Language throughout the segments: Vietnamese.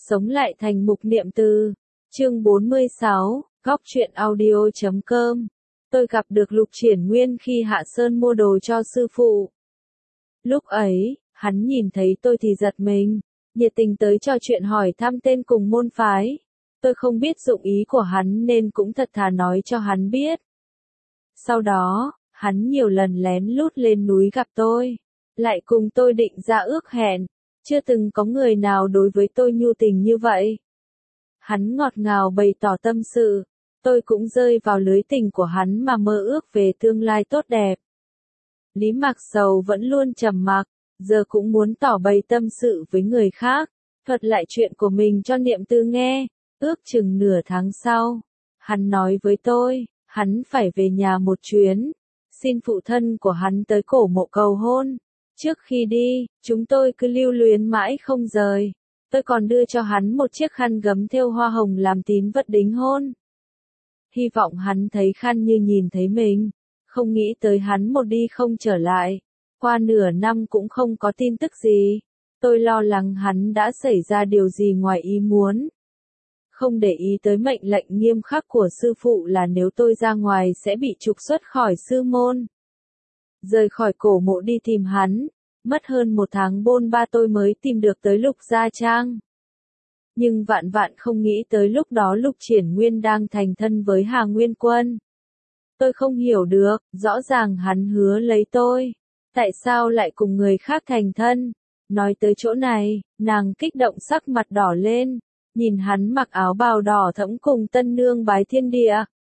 Sống lại thành mục niệm từ. Chương 46, góc truyện audio.com. Tôi gặp được Lục Triển Nguyên khi Hạ Sơn mua đồ cho sư phụ. Lúc ấy, hắn nhìn thấy tôi thì giật mình, nhiệt tình tới trò chuyện hỏi thăm tên cùng môn phái. Tôi không biết dụng ý của hắn nên cũng thật thà nói cho hắn biết. Sau đó, hắn nhiều lần lén lút lên núi gặp tôi, lại cùng tôi định ra ước hẹn. Chưa từng có người nào đối với tôi nhu tình như vậy. Hắn ngọt ngào bày tỏ tâm sự, tôi cũng rơi vào lưới tình của hắn mà mơ ước về tương lai tốt đẹp. Lý Mạc Sầu vẫn luôn trầm mặc, giờ cũng muốn tỏ bày tâm sự với người khác, thuật lại chuyện của mình cho Niệm Tư nghe. Ước chừng nửa tháng sau, hắn nói với tôi, hắn phải về nhà một chuyến, xin phụ thân của hắn tới cổ mộ cầu hôn. Trước khi đi, chúng tôi cứ lưu luyến mãi không rời. Tôi còn đưa cho hắn một chiếc khăn gấm thêu hoa hồng làm tín vật đính hôn. Hy vọng hắn thấy khăn như nhìn thấy mình. Không nghĩ tới hắn một đi không trở lại. Qua nửa năm cũng không có tin tức gì. Tôi lo lắng hắn đã xảy ra điều gì ngoài ý muốn. Không để ý tới mệnh lệnh nghiêm khắc của sư phụ là nếu tôi ra ngoài sẽ bị trục xuất khỏi sư môn. Rời khỏi cổ mộ đi tìm hắn, mất hơn một tháng bôn ba tôi mới tìm được tới Lục Gia Trang. Nhưng vạn vạn không nghĩ tới lúc đó Lục Triển Nguyên đang thành thân với Hà Nguyên Quân. Tôi không hiểu được, rõ ràng hắn hứa lấy tôi, tại sao lại cùng người khác thành thân. Nói tới chỗ này, nàng kích động sắc mặt đỏ lên, nhìn hắn mặc áo bào đỏ thẫm cùng tân nương bái thiên địa.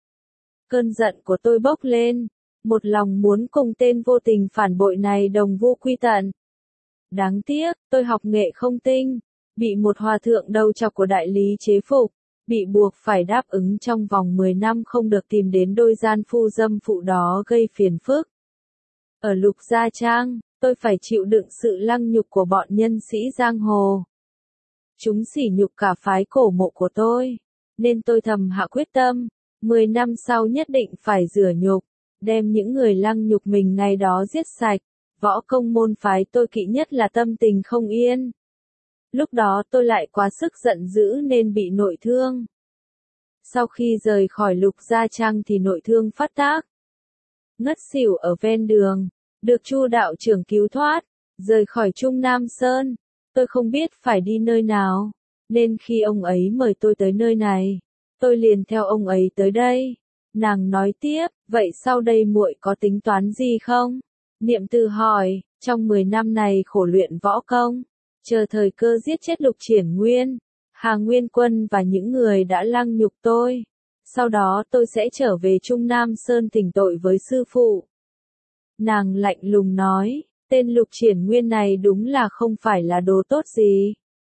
Cơn giận của tôi bốc lên. Một lòng muốn cùng tên vô tình phản bội này đồng vu quy tận. Đáng tiếc, tôi học nghệ không tinh, bị một hòa thượng đầu chọc của đại lý chế phục, bị buộc phải đáp ứng trong vòng 10 năm không được tìm đến đôi gian phu dâm phụ đó gây phiền phức. Ở Lục Gia Trang, tôi phải chịu đựng sự lăng nhục của bọn nhân sĩ giang hồ. Chúng sỉ nhục cả phái cổ mộ của tôi, nên tôi thầm hạ quyết tâm, 10 năm sau nhất định phải rửa nhục. Đem những người lăng nhục mình ngày đó giết sạch. Võ công môn phái tôi kỵ nhất là tâm tình không yên. Lúc đó tôi lại quá sức giận dữ nên bị nội thương. Sau khi rời khỏi Lục Gia Trang thì nội thương phát tác. Ngất xỉu ở ven đường, được Chu đạo trưởng cứu thoát, rời khỏi Trung Nam Sơn. Tôi không biết phải đi nơi nào, nên khi ông ấy mời tôi tới nơi này, tôi liền theo ông ấy tới đây. Nàng nói tiếp, vậy sau đây muội có tính toán gì không? Niệm Tư hỏi, trong 10 năm này khổ luyện võ công, chờ thời cơ giết chết Lục Triển Nguyên, Hà Nguyên Quân và những người đã lăng nhục tôi. Sau đó tôi sẽ trở về Trung Nam Sơn thỉnh tội với sư phụ. Nàng lạnh lùng nói, tên Lục Triển Nguyên này đúng là không phải là đồ tốt gì.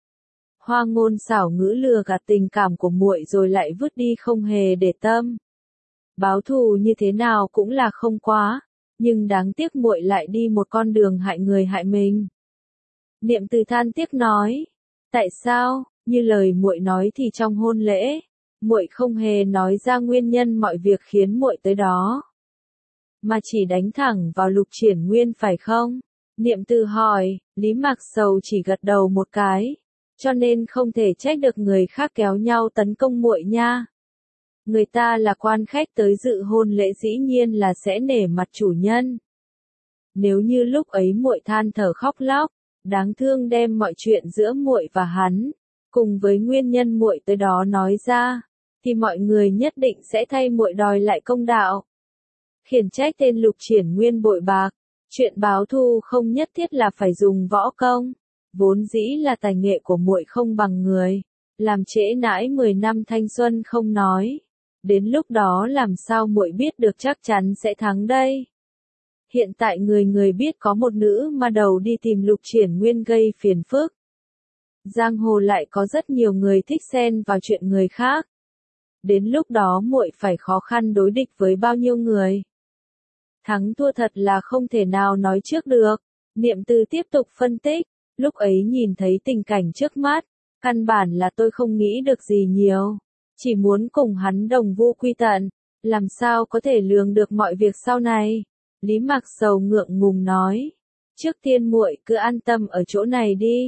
Hoa ngôn xảo ngữ lừa gạt tình cảm của muội rồi lại vứt đi không hề để tâm. Báo thù như thế nào cũng là không quá, nhưng đáng tiếc muội lại đi một con đường hại người hại mình. Niệm Từ than tiếc nói, tại sao, như lời muội nói thì trong hôn lễ, muội không hề nói ra nguyên nhân mọi việc khiến muội tới đó, mà chỉ đánh thẳng vào Lục Triển Nguyên phải không? Niệm Từ hỏi, Lý Mạc Sầu chỉ gật đầu một cái, cho nên không thể trách được người khác kéo nhau tấn công muội nha. Người ta là quan khách tới dự hôn lễ dĩ nhiên là sẽ nể mặt chủ nhân. Nếu như lúc ấy muội than thở khóc lóc, đáng thương đem mọi chuyện giữa muội và hắn, cùng với nguyên nhân muội tới đó nói ra, thì mọi người nhất định sẽ thay muội đòi lại công đạo. Khiển trách tên Lục Triển Nguyên bội bạc, chuyện báo thù không nhất thiết là phải dùng võ công, vốn dĩ là tài nghệ của muội không bằng người, làm trễ nãi 10 năm thanh xuân không nói. Đến lúc đó làm sao muội biết được chắc chắn sẽ thắng đây. Hiện tại người người biết có một nữ ma đầu đi tìm Lục Triển Nguyên gây phiền phức. Giang hồ lại có rất nhiều người thích xen vào chuyện người khác. Đến lúc đó muội phải khó khăn đối địch với bao nhiêu người. Thắng thua thật là không thể nào nói trước được. Niệm Từ tiếp tục phân tích, lúc ấy nhìn thấy tình cảnh trước mắt, căn bản là tôi không nghĩ được gì nhiều. Chỉ muốn cùng hắn đồng vu quy tận, làm sao có thể lường được mọi việc sau này. Lý Mạc Sầu ngượng ngùng nói, trước tiên muội cứ an tâm ở chỗ này đi,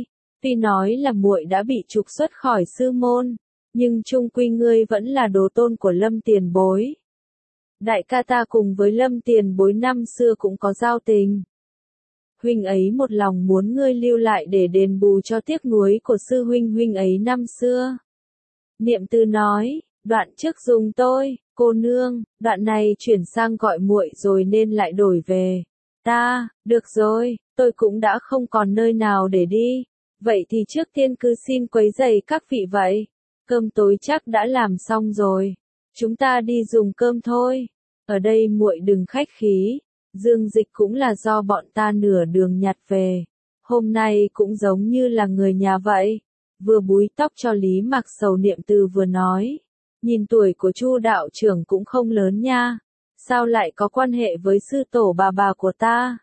Tuy nói là muội đã bị trục xuất khỏi sư môn, nhưng chung quy ngươi vẫn là đồ tôn của Lâm tiền bối. Đại ca ta cùng với Lâm tiền bối năm xưa cũng có giao tình. Huynh ấy một lòng muốn ngươi lưu lại để đền bù cho tiếc nuối của sư huynh ấy năm xưa. Niệm Tư nói, đoạn trước dùng tôi, cô nương, đoạn này chuyển sang gọi muội rồi nên lại đổi về. Ta, được rồi, tôi cũng đã không còn nơi nào để đi. Vậy thì trước tiên cứ xin quấy rầy các vị vậy. Cơm tối chắc đã làm xong rồi. Chúng ta đi dùng cơm thôi. Ở đây muội đừng khách khí. Dương Dịch cũng là do bọn ta nửa đường nhặt về. Hôm nay cũng giống như là người nhà vậy. Vừa búi tóc cho Lý Mặc Sầu, Niệm Từ vừa nói. Nhìn tuổi của Chu đạo trưởng cũng không lớn nha. Sao lại có quan hệ với sư tổ bà của ta?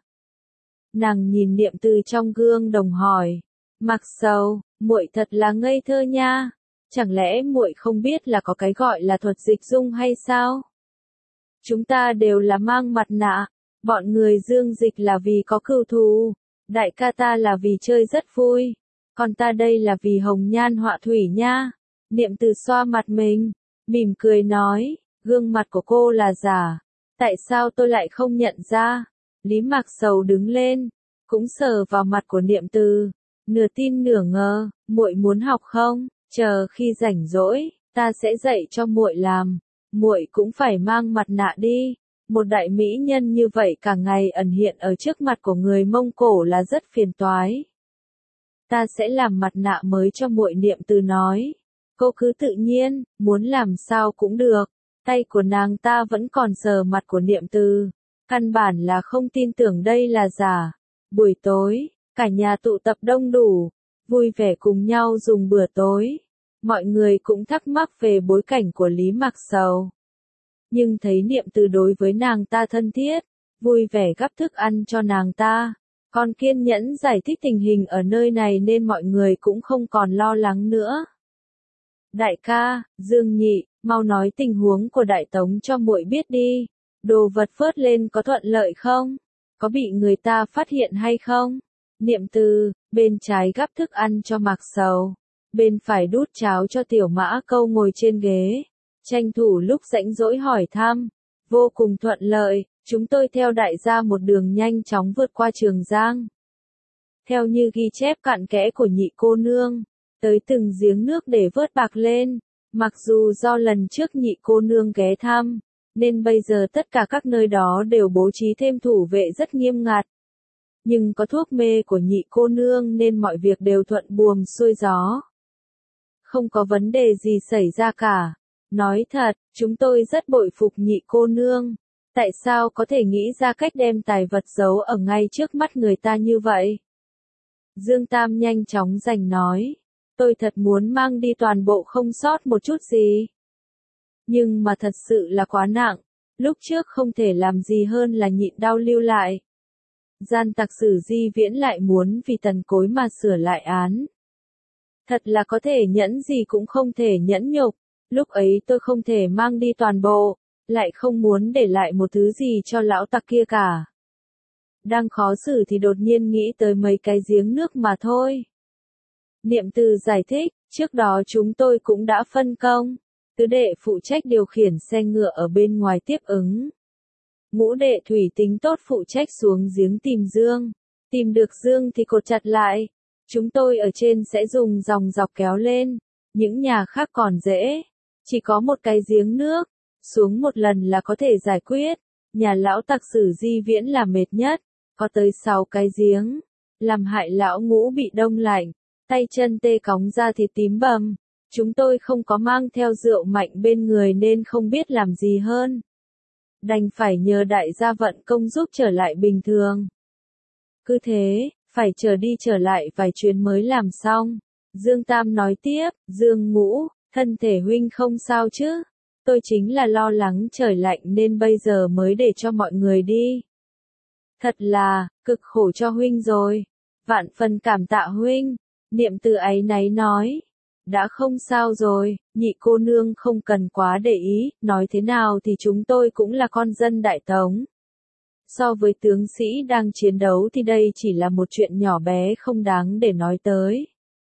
Nàng nhìn Niệm Từ trong gương đồng hỏi. Mặc Sầu, muội thật là ngây thơ nha. Chẳng lẽ muội không biết là có cái gọi là thuật dịch dung hay sao? Chúng ta đều là mang mặt nạ. Bọn người Dương Dịch là vì có cừu thù. Đại ca ta là vì chơi rất vui. Còn ta đây là vì hồng nhan họa thủy nha. Niệm Từ xoa mặt mình, mỉm cười nói, gương mặt của cô là giả. Tại sao tôi lại không nhận ra? Lý Mặc Sầu đứng lên, cũng sờ vào mặt của Niệm Từ, nửa tin nửa ngờ, muội muốn học không? Chờ khi rảnh rỗi, ta sẽ dạy cho muội làm. Muội cũng phải mang mặt nạ đi. Một đại mỹ nhân như vậy cả ngày ẩn hiện ở trước mặt của người Mông Cổ là rất phiền toái. Ta sẽ làm mặt nạ mới cho muội, Niệm Từ nói. Cô cứ tự nhiên, muốn làm sao cũng được. Tay của nàng ta vẫn còn sờ mặt của Niệm Từ. Căn bản là không tin tưởng đây là giả. Buổi tối, cả nhà tụ tập đông đủ, vui vẻ cùng nhau dùng bữa tối. Mọi người cũng thắc mắc về bối cảnh của Lý Mặc Sầu. Nhưng thấy Niệm Từ đối với nàng ta thân thiết, vui vẻ gắp thức ăn cho nàng ta. Còn kiên nhẫn giải thích tình hình ở nơi này nên mọi người cũng không còn lo lắng nữa. Đại ca, Dương Nhị, mau nói tình huống của Đại Tống cho muội biết đi. Đồ vật vớt lên có thuận lợi không? Có bị người ta phát hiện hay không? Niệm Từ, bên trái gắp thức ăn cho Mặc Sầu, bên phải đút cháo cho Tiểu Mã Câu ngồi trên ghế. Tranh thủ lúc rảnh rỗi hỏi thăm. Vô cùng thuận lợi, chúng tôi theo đại gia một đường nhanh chóng vượt qua Trường Giang. Theo như ghi chép cặn kẽ của Nhị cô nương, tới từng giếng nước để vớt bạc lên. Mặc dù do lần trước Nhị cô nương ghé thăm, nên bây giờ tất cả các nơi đó đều bố trí thêm thủ vệ rất nghiêm ngặt. Nhưng có thuốc mê của Nhị cô nương nên mọi việc đều thuận buồm xuôi gió. Không có vấn đề gì xảy ra cả. Nói thật, chúng tôi rất bội phục Nhị cô nương. Tại sao có thể nghĩ ra cách đem tài vật giấu ở ngay trước mắt người ta như vậy? Dương Tam nhanh chóng giành nói. Tôi thật muốn mang đi toàn bộ không sót một chút gì. Nhưng mà thật sự là quá nặng. Lúc trước không thể làm gì hơn là nhịn đau lưu lại. Gian tặc Sử Di Viễn lại muốn vì Tần Cối mà sửa lại án. Thật là có thể nhẫn gì cũng không thể nhẫn nhục. Lúc ấy tôi không thể mang đi toàn bộ, lại không muốn để lại một thứ gì cho lão tặc kia cả. Đang khó xử thì đột nhiên nghĩ tới mấy cái giếng nước mà thôi. Niệm Từ giải thích, trước đó chúng tôi cũng đã phân công. Tứ đệ phụ trách điều khiển xe ngựa ở bên ngoài tiếp ứng. Ngũ đệ thủy tính tốt phụ trách xuống giếng tìm Dương. Tìm được Dương thì cột chặt lại. Chúng tôi ở trên sẽ dùng dòng dọc kéo lên. Những nhà khác còn dễ. Chỉ có một cái giếng nước. Xuống một lần là có thể giải quyết. Nhà lão tặc Sử Di Viễn là mệt nhất. Có tới 6 cái giếng. Làm hại lão Ngũ bị đông lạnh. Tay chân tê cóng da thịt tím bầm. Chúng tôi không có mang theo rượu mạnh bên người nên không biết làm gì hơn. Đành phải nhờ đại gia vận công giúp trở lại bình thường. Cứ thế, phải chờ đi trở lại vài chuyến mới làm xong. Dương Tam nói tiếp, Dương Ngũ, thân thể huynh không sao chứ? Tôi chính là lo lắng trời lạnh nên bây giờ mới để cho mọi người đi. Thật là, cực khổ cho huynh rồi. Vạn phần cảm tạ huynh. Niệm Từ áy náy nói. Đã không sao rồi, Nhị cô nương không cần quá để ý, nói thế nào thì chúng tôi cũng là con dân Đại Tống. So với tướng sĩ đang chiến đấu thì đây chỉ là một chuyện nhỏ bé không đáng để nói tới.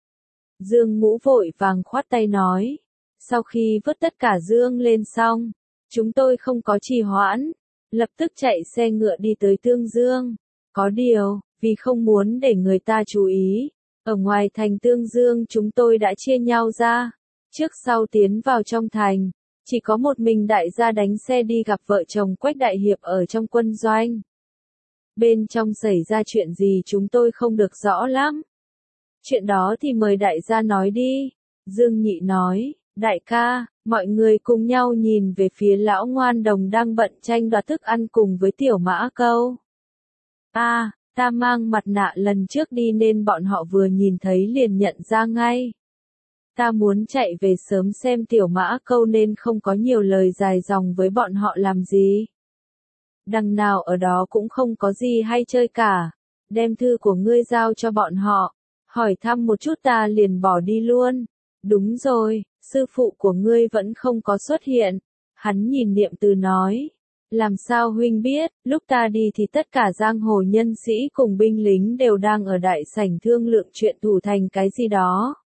Dương Ngũ vội vàng khoát tay nói. Sau khi vớt tất cả dương lên xong, chúng tôi không có trì hoãn, lập tức chạy xe ngựa đi tới Tương Dương. Có điều, vì không muốn để người ta chú ý, ở ngoài thành Tương Dương chúng tôi đã chia nhau ra, trước sau tiến vào trong thành, chỉ có một mình đại gia đánh xe đi gặp vợ chồng Quách Đại Hiệp ở trong quân doanh. Bên trong xảy ra chuyện gì chúng tôi không được rõ lắm. Chuyện đó thì mời đại gia nói đi. Dương Nhị nói, đại ca, mọi người cùng nhau nhìn về phía lão Ngoan Đồng đang bận tranh đoạt thức ăn cùng với Tiểu Mã Câu. Ta mang mặt nạ lần trước đi nên bọn họ vừa nhìn thấy liền nhận ra ngay. Ta muốn chạy về sớm xem Tiểu Mã Câu nên không có nhiều lời dài dòng với bọn họ làm gì. Đằng nào ở đó cũng không có gì hay chơi cả. Đem thư của ngươi giao cho bọn họ, hỏi thăm một chút ta liền bỏ đi luôn. Đúng rồi, sư phụ của ngươi vẫn không có xuất hiện. Hắn nhìn Niệm Từ nói. Làm sao huynh biết, lúc ta đi thì tất cả giang hồ nhân sĩ cùng binh lính đều đang ở đại sảnh thương lượng chuyện thủ thành cái gì đó.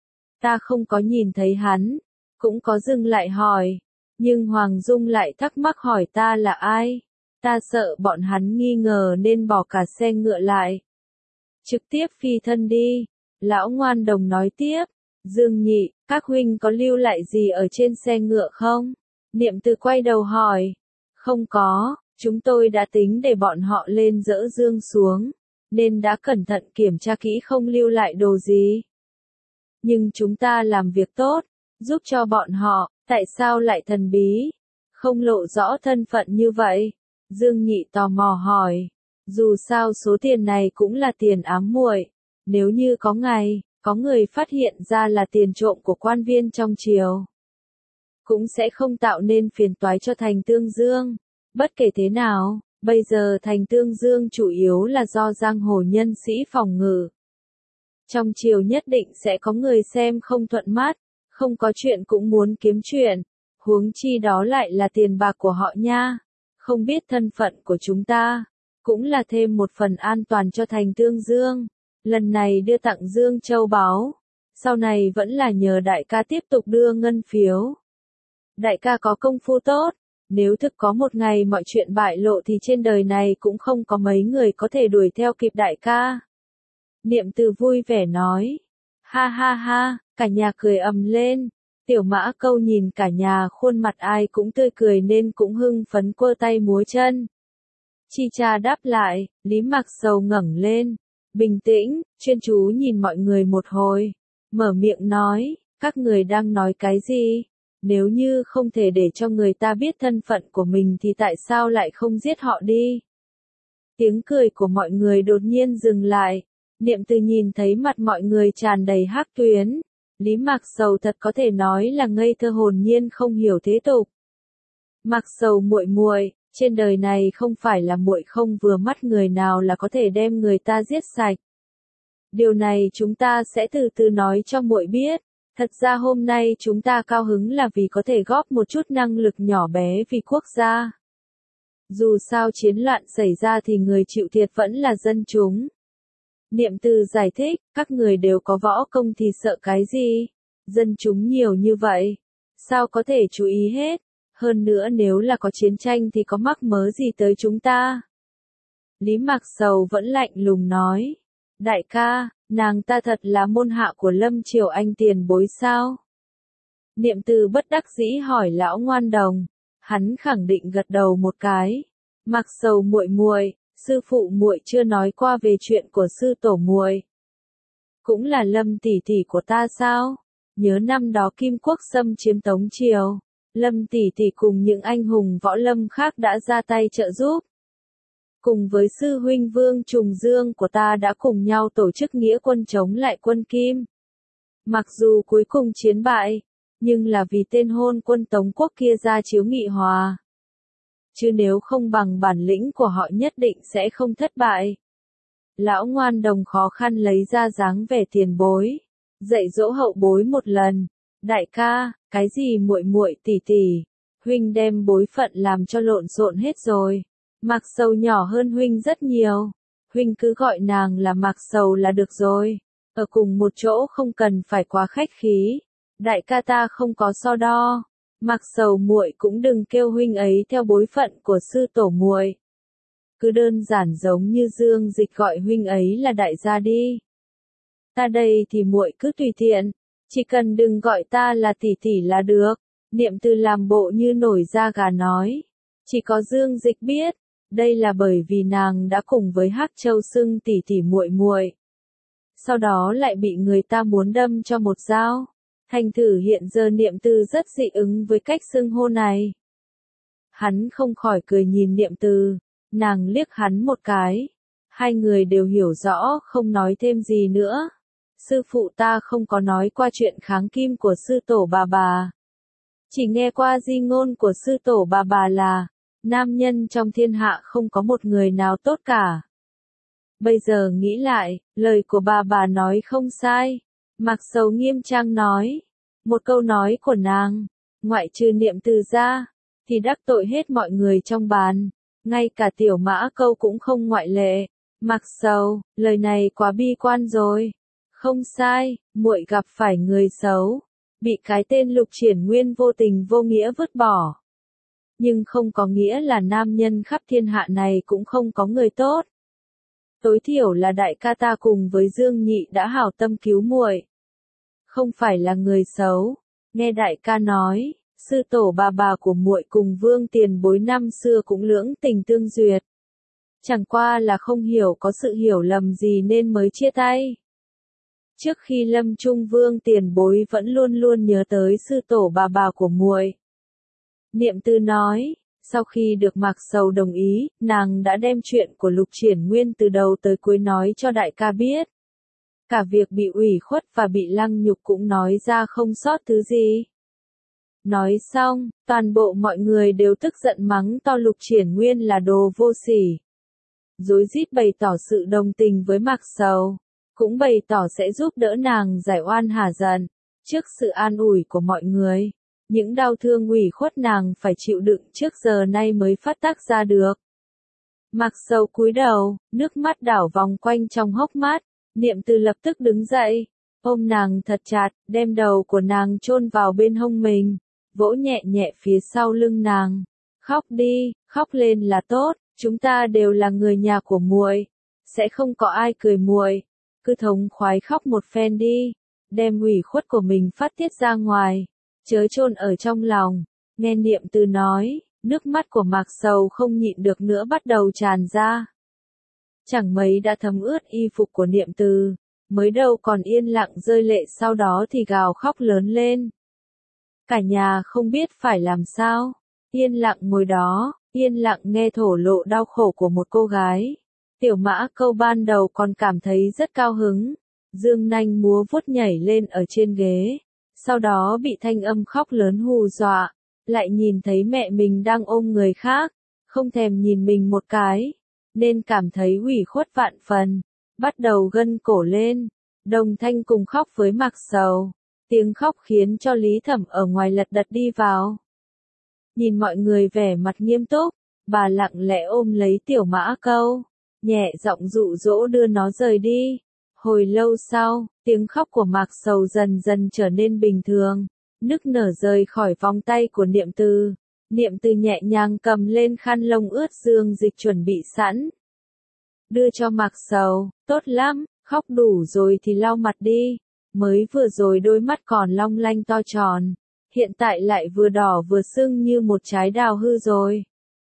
Ta không có nhìn thấy hắn, cũng có dừng lại hỏi. Nhưng Hoàng Dung lại thắc mắc hỏi ta là ai. Ta sợ bọn hắn nghi ngờ nên bỏ cả xe ngựa lại. Trực tiếp phi thân đi. Lão Ngoan Đồng nói tiếp. Dương Nhị, các huynh có lưu lại gì ở trên xe ngựa không? Niệm Từ quay đầu hỏi. Không có, chúng tôi đã tính để bọn họ lên dỡ dương xuống, nên đã cẩn thận kiểm tra kỹ không lưu lại đồ gì. Nhưng chúng ta làm việc tốt, giúp cho bọn họ, tại sao lại thần bí? Không lộ rõ thân phận như vậy. Dương Nhị tò mò hỏi. Dù sao số tiền này cũng là tiền ám muội. Nếu như có ngày, có người phát hiện ra là tiền trộm của quan viên trong triều, cũng sẽ không tạo nên phiền toái cho thành Tương Dương. Bất kể thế nào, bây giờ thành Tương Dương chủ yếu là do giang hồ nhân sĩ phòng ngự. Trong triều nhất định sẽ có người xem không thuận mắt, không có chuyện cũng muốn kiếm chuyện, huống chi đó lại là tiền bạc của họ nha. Không biết thân phận của chúng ta, cũng là thêm một phần an toàn cho thành Tương Dương. Lần này đưa tặng Dương châu báu, sau này vẫn là nhờ đại ca tiếp tục đưa ngân phiếu. Đại ca có công phu tốt, nếu thực có một ngày mọi chuyện bại lộ thì trên đời này cũng không có mấy người có thể đuổi theo kịp đại ca. Niệm Từ vui vẻ nói. Ha ha ha, cả nhà cười ầm lên. Tiểu Mã Câu nhìn cả nhà khuôn mặt ai cũng tươi cười nên cũng hưng phấn quơ tay múa chân. Chi cha đáp lại, Lý Mạc Sầu ngẩng lên, bình tĩnh, chuyên chú nhìn mọi người một hồi, mở miệng nói, các người đang nói cái gì? Nếu như không thể để cho người ta biết thân phận của mình thì tại sao lại không giết họ đi? Tiếng cười của mọi người đột nhiên dừng lại. Niệm Từ nhìn thấy mặt mọi người tràn đầy hắc tuyến. Lý Mạc Sầu thật có thể nói là ngây thơ hồn nhiên không hiểu thế tục. Mạc Sầu muội muội, trên đời này không phải là muội không vừa mắt người nào là có thể đem người ta giết sạch. Điều này chúng ta sẽ từ từ nói cho muội biết. Thật ra hôm nay chúng ta cao hứng là vì có thể góp một chút năng lực nhỏ bé vì quốc gia. Dù sao chiến loạn xảy ra thì người chịu thiệt vẫn là dân chúng. Niệm Từ giải thích, các người đều có võ công thì sợ cái gì? Dân chúng nhiều như vậy, sao có thể chú ý hết? Hơn nữa nếu là có chiến tranh thì có mắc mớ gì tới chúng ta? Lý Mạc Sầu vẫn lạnh lùng nói. Đại ca, nàng ta thật là môn hạ của Lâm Triều Anh tiền bối sao? Niệm Từ bất đắc dĩ hỏi lão Ngoan Đồng. Hắn khẳng định gật đầu một cái. Mạc Sầu muội muội, sư phụ muội chưa nói qua về chuyện của sư tổ muội. Cũng là Lâm tỷ tỷ của ta sao? Nhớ năm đó Kim Quốc xâm chiếm Tống Triều, Lâm tỷ tỷ cùng những anh hùng võ lâm khác đã ra tay trợ giúp. Cùng với sư huynh Vương Trùng Dương của ta đã cùng nhau tổ chức nghĩa quân chống lại quân Kim. Mặc dù cuối cùng chiến bại, nhưng là vì tên hôn quân Tống quốc kia ra chiếu nghị hòa. Chứ nếu không bằng bản lĩnh của họ nhất định sẽ không thất bại. Lão Ngoan Đồng khó khăn lấy ra dáng vẻ tiền bối, dạy dỗ hậu bối một lần. Đại ca, cái gì muội muội tỷ tỷ, huynh đem bối phận làm cho lộn xộn hết rồi. Mạc Sầu nhỏ hơn huynh rất nhiều, huynh cứ gọi nàng là Mạc Sầu là được rồi. Ở cùng một chỗ không cần phải quá khách khí. Đại ca ta không có so đo. Mặc Sầu muội cũng đừng kêu huynh ấy theo bối phận của sư tổ muội. Cứ đơn giản giống như Dương Dịch gọi huynh ấy là đại gia đi. Ta đây thì muội cứ tùy tiện, chỉ cần đừng gọi ta là tỷ tỷ là được. Niệm Từ làm bộ như nổi da gà nói. Chỉ có Dương Dịch biết, đây là bởi vì nàng đã cùng với Hắc Châu xưng tỷ tỷ muội muội. Sau đó lại bị người ta muốn đâm cho một dao. Thành thử hiện giờ Niệm Từ rất dị ứng với cách xưng hô này. Hắn không khỏi cười nhìn Niệm Từ, nàng liếc hắn một cái. Hai người đều hiểu rõ không nói thêm gì nữa. Sư phụ ta không có nói qua chuyện kháng kim của sư tổ bà. Chỉ nghe qua di ngôn của sư tổ bà là, nam nhân trong thiên hạ không có một người nào tốt cả. Bây giờ nghĩ lại, lời của bà nói không sai. Mặc Sầu nghiêm trang nói. Một câu nói của nàng, ngoại trừ Niệm Từ ra, thì đắc tội hết mọi người trong bàn. Ngay cả Tiểu Mã Câu cũng không ngoại lệ. Mặc Sầu, lời này quá bi quan rồi. Không sai, muội gặp phải người xấu. Bị cái tên Lục Triển Nguyên vô tình vô nghĩa vứt bỏ. Nhưng không có nghĩa là nam nhân khắp thiên hạ này cũng không có người tốt. Tối thiểu là đại ca ta cùng với Dương Nhị đã hảo tâm cứu muội. Không phải là người xấu. Nghe đại ca nói, sư tổ bà của muội cùng Vương tiền bối năm xưa cũng lưỡng tình tương duyệt. Chẳng qua là không hiểu có sự hiểu lầm gì nên mới chia tay. Trước khi lâm chung Vương tiền bối vẫn luôn luôn nhớ tới sư tổ bà của muội. Niệm Từ nói, sau khi được Mạc Sầu đồng ý, nàng đã đem chuyện của Lục Triển Nguyên từ đầu tới cuối nói cho đại ca biết. Cả việc bị ủy khuất và bị lăng nhục cũng nói ra không sót thứ gì. Nói xong, toàn bộ mọi người đều tức giận mắng to Lục Triển Nguyên là đồ vô sỉ. Rối rít bày tỏ sự đồng tình với Mạc Sầu, cũng bày tỏ sẽ giúp đỡ nàng giải oan hả giận. Trước sự an ủi của mọi người, những đau thương ủy khuất nàng phải chịu đựng trước giờ nay mới phát tác ra được. Mạc Sầu cúi đầu, nước mắt đảo vòng quanh trong hốc mắt. Niệm Từ lập tức đứng dậy, ôm nàng thật chặt, đem đầu của nàng chôn vào bên hông mình, vỗ nhẹ nhẹ phía sau lưng nàng. Khóc đi, khóc lên là tốt, chúng ta đều là người nhà của muội, sẽ không có ai cười muội, cứ thống khoái khóc một phen đi, đem ủy khuất của mình phát tiết ra ngoài, chớ chôn ở trong lòng. Nghe Niệm Từ nói, nước mắt của Mạc Sầu không nhịn được nữa bắt đầu tràn ra. Chẳng mấy đã thấm ướt y phục của Niệm Từ, mới đầu còn yên lặng rơi lệ sau đó thì gào khóc lớn lên. Cả nhà không biết phải làm sao, yên lặng ngồi đó, yên lặng nghe thổ lộ đau khổ của một cô gái. Tiểu Mã Câu ban đầu còn cảm thấy rất cao hứng, dương nanh múa vuốt nhảy lên ở trên ghế, sau đó bị thanh âm khóc lớn hù dọa, lại nhìn thấy mẹ mình đang ôm người khác, không thèm nhìn mình một cái, nên cảm thấy ủy khuất vạn phần, bắt đầu gân cổ lên, đồng thanh cùng khóc với Mạc Sầu. Tiếng khóc khiến cho Lý Thẩm ở ngoài lật đật đi vào. Nhìn mọi người vẻ mặt nghiêm túc, bà lặng lẽ ôm lấy Tiểu Mã Câu, nhẹ giọng dụ dỗ đưa nó rời đi. Hồi lâu sau, tiếng khóc của Mạc Sầu dần dần trở nên bình thường, nức nở rời khỏi vòng tay của Niệm Từ. Niệm Từ nhẹ nhàng cầm lên khăn lông ướt Dương Dịch chuẩn bị sẵn. Đưa cho Mạc Sầu, tốt lắm, khóc đủ rồi thì lau mặt đi. Mới vừa rồi đôi mắt còn long lanh to tròn, hiện tại lại vừa đỏ vừa sưng như một trái đào hư rồi.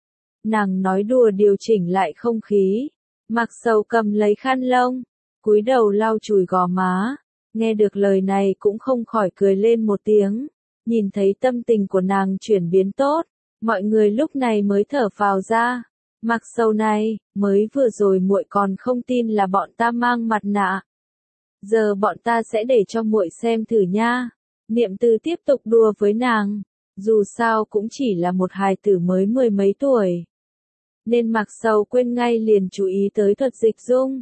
Nàng nói đùa điều chỉnh lại không khí. Mạc Sầu cầm lấy khăn lông, cúi đầu lau chùi gò má. Nghe được lời này cũng không khỏi cười lên một tiếng. Nhìn thấy tâm tình của nàng chuyển biến tốt, mọi người lúc này mới thở phào ra. Mạc Sầu này, mới vừa rồi muội còn không tin là bọn ta mang mặt nạ. Giờ bọn ta sẽ để cho muội xem thử nha. Niệm Từ tiếp tục đùa với nàng, dù sao cũng chỉ là một hài tử mới 10 mấy tuổi. Nên Mạc Sầu quên ngay liền chú ý tới thuật dịch dung.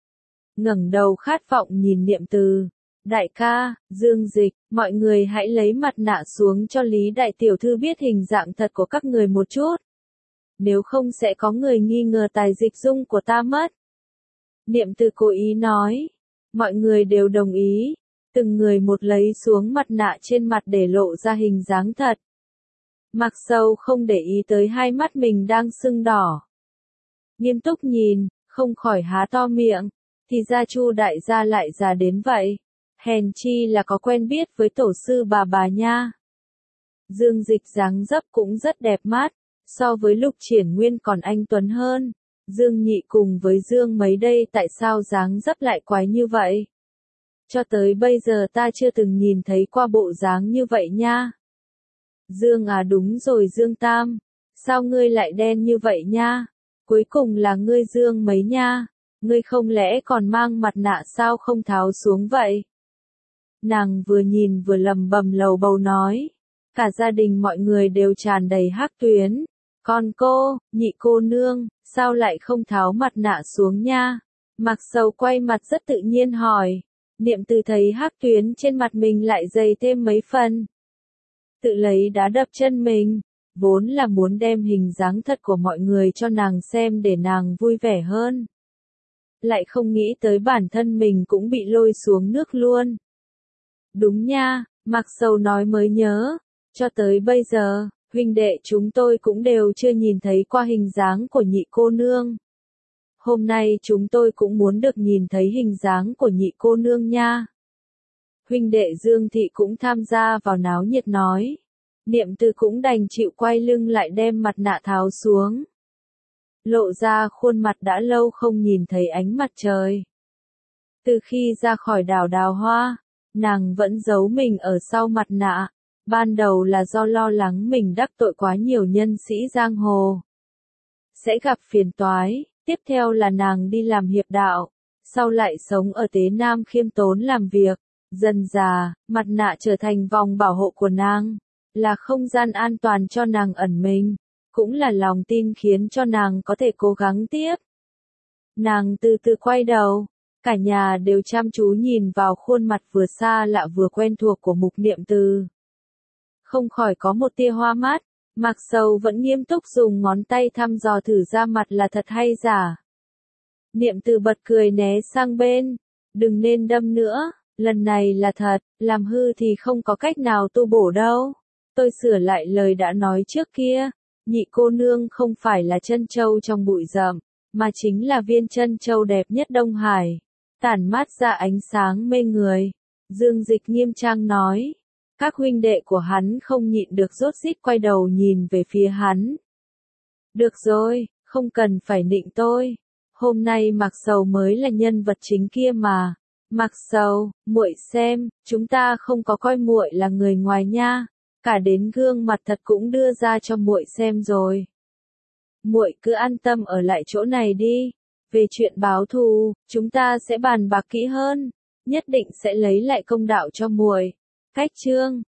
Ngẩng đầu khát vọng nhìn Niệm Từ. Đại ca, Dương Dịch, mọi người hãy lấy mặt nạ xuống cho Lý đại tiểu thư biết hình dạng thật của các người một chút. Nếu không sẽ có người nghi ngờ tài dịch dung của ta mất. Niệm Từ cố ý nói. Mọi người đều đồng ý, từng người một lấy xuống mặt nạ trên mặt để lộ ra hình dáng thật. Mạc Sầu không để ý tới hai mắt mình đang sưng đỏ. Nghiêm túc nhìn, không khỏi há to miệng, thì ra Chu đại gia lại già đến vậy. Hèn chi là có quen biết với tổ sư bà nha. Dương Dịch dáng dấp cũng rất đẹp mắt, so với Lục Triển Nguyên còn anh tuấn hơn. Dương Nhị cùng với Dương mấy đây tại sao dáng dấp lại quái như vậy? Cho tới bây giờ ta chưa từng nhìn thấy qua bộ dáng như vậy nha. Dương à đúng rồi Dương Tam, sao ngươi lại đen như vậy nha? Cuối cùng là ngươi Dương mấy nha, ngươi không lẽ còn mang mặt nạ sao không tháo xuống vậy? Nàng vừa nhìn vừa lầm bầm lầu bầu nói, cả gia đình mọi người đều tràn đầy hắc tuyến. Còn cô, Nhị cô nương, sao lại không tháo mặt nạ xuống nha? Mạc Sầu quay mặt rất tự nhiên hỏi. Niệm Từ thấy hắc tuyến trên mặt mình lại dày thêm mấy phần. Tự lấy đá đập chân mình, vốn là muốn đem hình dáng thật của mọi người cho nàng xem để nàng vui vẻ hơn. Lại không nghĩ tới bản thân mình cũng bị lôi xuống nước luôn. Đúng nha, Mạc Sầu nói mới nhớ, cho tới bây giờ, huynh đệ chúng tôi cũng đều chưa nhìn thấy qua hình dáng của Nhị cô nương. Hôm nay chúng tôi cũng muốn được nhìn thấy hình dáng của Nhị cô nương nha. Huynh đệ Dương Thị cũng tham gia vào náo nhiệt nói. Niệm Từ cũng đành chịu quay lưng lại đem mặt nạ tháo xuống. Lộ ra khuôn mặt đã lâu không nhìn thấy ánh mặt trời. Từ khi ra khỏi đảo Đào Hoa, nàng vẫn giấu mình ở sau mặt nạ. Ban đầu là do lo lắng mình đắc tội quá nhiều nhân sĩ giang hồ. Sẽ gặp phiền toái, tiếp theo là nàng đi làm hiệp đạo, sau lại sống ở Tế Nam khiêm tốn làm việc. Dần dà, mặt nạ trở thành vòng bảo hộ của nàng, là không gian an toàn cho nàng ẩn mình, cũng là lòng tin khiến cho nàng có thể cố gắng tiếp. Nàng từ từ quay đầu, cả nhà đều chăm chú nhìn vào khuôn mặt vừa xa lạ vừa quen thuộc của Mục Niệm Từ. Không khỏi có một tia hoa mắt, Mạc Sầu vẫn nghiêm túc dùng ngón tay thăm dò thử ra mặt là thật hay giả. Niệm Từ bật cười né sang bên, đừng nên đâm nữa. Lần này là thật, làm hư thì không có cách nào tu bổ đâu. Tôi sửa lại lời đã nói trước kia, Nhị cô nương không phải là trân châu trong bụi rậm, mà chính là viên trân châu đẹp nhất Đông Hải, tản mát ra ánh sáng mê người. Dương Dịch nghiêm trang nói, các huynh đệ của hắn không nhịn được rốt rít quay đầu nhìn về phía hắn. Được rồi, không cần phải nịnh tôi, hôm nay Mạc Sầu mới là nhân vật chính kia mà. Mạc Sầu, muội xem, chúng ta không có coi muội là người ngoài nha, cả đến gương mặt thật cũng đưa ra cho muội xem rồi. Muội cứ an tâm ở lại chỗ này đi, về chuyện báo thù, chúng ta sẽ bàn bạc kỹ hơn, nhất định sẽ lấy lại công đạo cho muội. Cách chương